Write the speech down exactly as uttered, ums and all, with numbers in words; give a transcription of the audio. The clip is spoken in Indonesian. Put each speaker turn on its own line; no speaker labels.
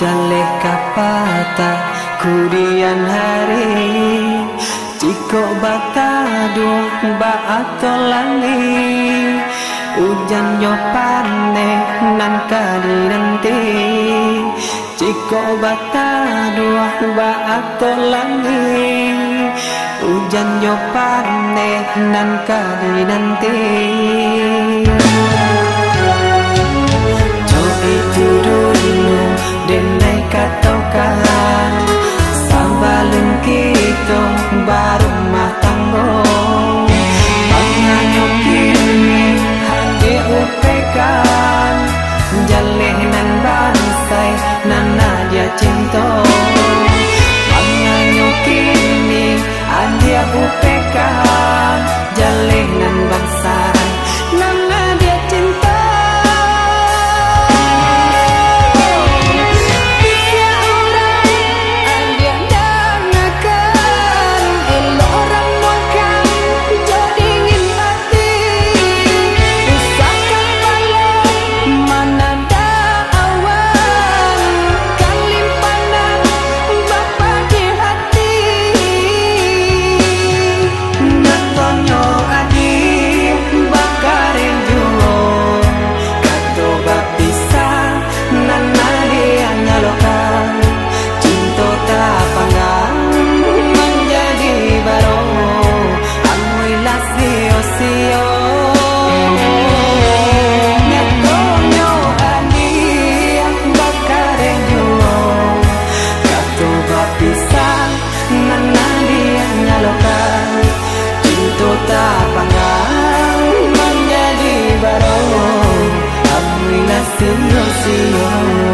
jaleh kapata kudian hari ciko batadu ba atolani hujan yo pane nan kali nanti ciko batadu ba atolani hujan yo pane nan kali nanti itu dulu denai katokan sambalin kita baru matanggo panganyo kini hati upekan jaleh nan bansai nan nadia cinta panganyo kini adia upekan jaleh nan bansai nan nadia cinta. Menjadi baru, aku ingat siang-siang.